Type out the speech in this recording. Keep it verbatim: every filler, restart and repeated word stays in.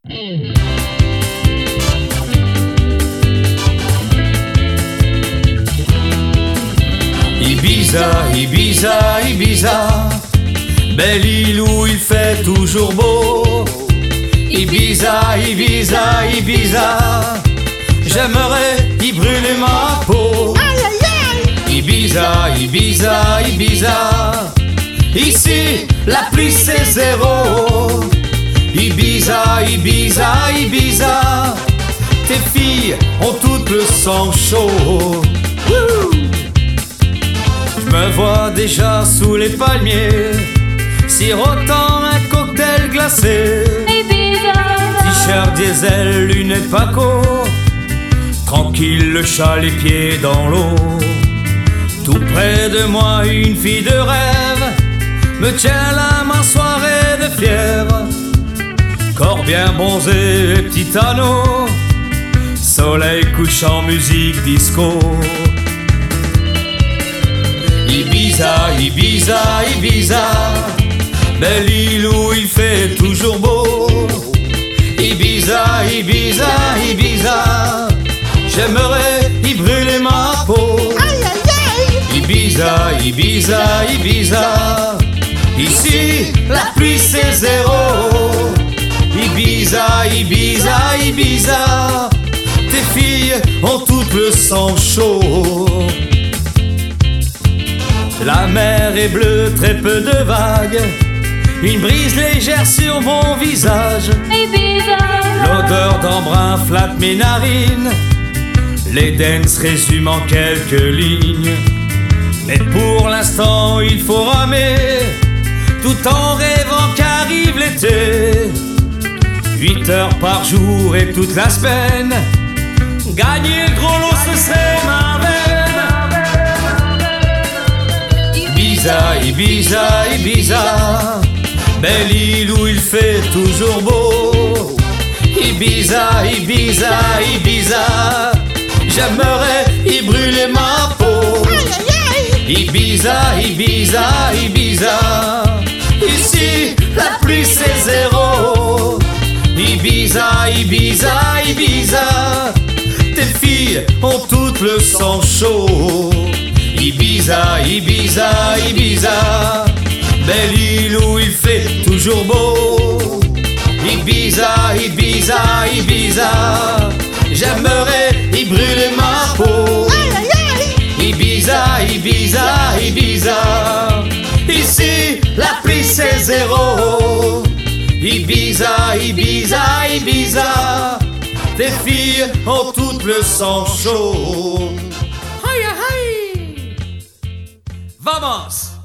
Ibiza, Ibiza, Ibiza, belle île où il fait toujours beau. Ibiza, Ibiza, Ibiza, j'aimerais y brûler ma peau. Ibiza, Ibiza, Ibiza, ici la pluie c'est zéro. Ibiza, Ibiza, Ibiza, tes filles ont toutes le sang chaud. Je me vois déjà sous les palmiers, sirotant un cocktail glacé. T-shirt diesel, lunettes Paco, tranquille le chat les pieds dans l'eau. Tout près de moi une fille de rêve me tient la main, soirée de fièvre. Corps bien bronzé et petit anneau, soleil couchant, musique disco. Ibiza, Ibiza, Ibiza, belle île où il fait toujours beau. Ibiza, Ibiza, Ibiza, j'aimerais y brûler ma peau. Ibiza, Ibiza, Ibiza, ici la pluie c'est zéro. Ibiza, Ibiza, Ibiza, tes filles ont toutes le sang chaud. La mer est bleue, très peu de vagues, une brise légère sur mon visage. L'odeur d'embrun flatte mes narines, l'Éden se résume en quelques lignes. Mais pour l'instant il faut ramer, tout en rêvant qu'arrive l'été. Huit heures par jour et toute la semaine, gagner le gros lot ce serait ma veine. Ibiza, Ibiza, Ibiza, belle île où il fait toujours beau. Ibiza, Ibiza, Ibiza, j'aimerais y brûler ma peau. Ibiza, Ibiza, Ibiza, ici la pluie c'est zéro. Ibiza, Ibiza, Ibiza, tes filles ont toutes le sang chaud. Ibiza, Ibiza, Ibiza, belle île où il fait toujours beau. Ibiza, Ibiza, Ibiza, j'aimerais y brûler ma peau. Ibiza, Ibiza, Ibiza, ici la pluie c'est zéro. Ibiza, Ibiza, Ibiza, tes filles ont toutes le sang chaud. Vamos!